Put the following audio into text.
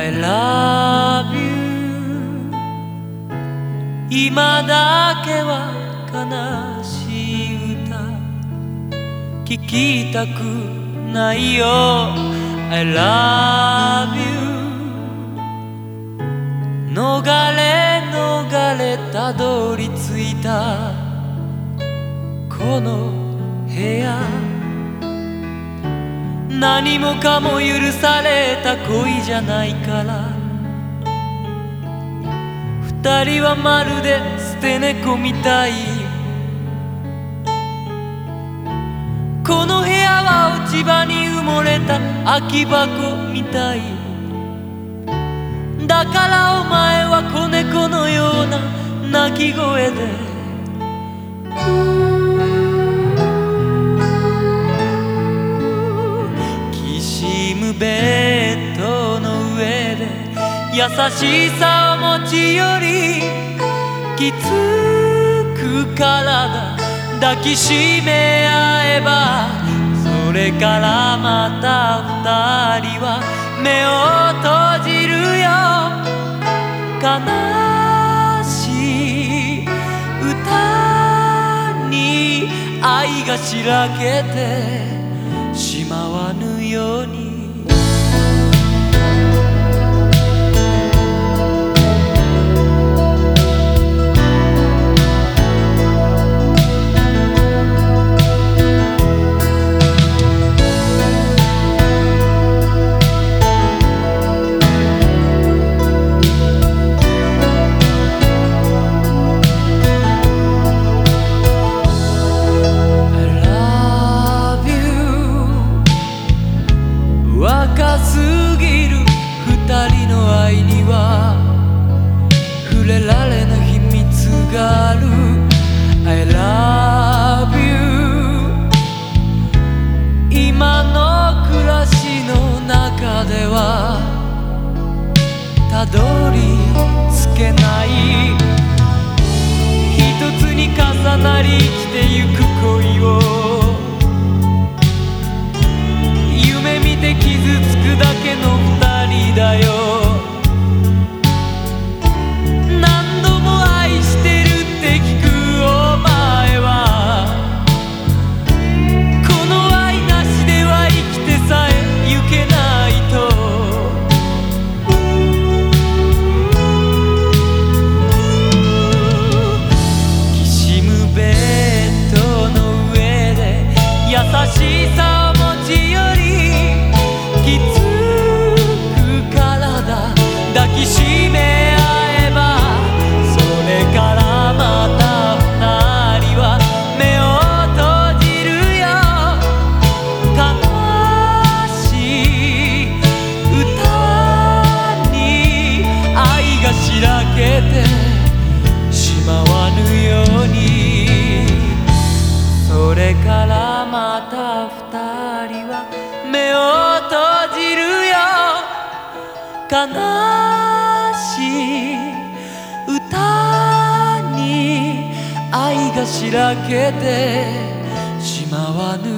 I love you 今だけは悲しい歌聞きたくないよ I love you 逃れたどり着いたこの部屋何もかも許された恋じゃないから二人はまるで捨て猫みたいこの部屋は落ち葉に埋もれた空き箱みたいだからお前は子猫のような鳴き声できしむベッドの上で優しさを持ち寄りきつく体抱きしめ合えばそれからまた二人は目を閉じるよ悲しい歌に愛がしらけてしまわぬように若すぎる二人の愛には触れられぬ秘密がある I love you 今の暮らしの中ではたどり着けない一つに重なり生きてゆく恋を傷つくだけの二人だよ何度も愛してるって聞くお前はこの愛なしでは生きてさえゆけないときしむベッドの上で優しさを持ち寄りきつく体抱きしめ合えばそれからまた二人は目を閉じるよ悲しい歌に愛がしらけてしまわぬようにそれからまた二人は目を閉じるよ悲しい歌に愛がしらけてしまわぬ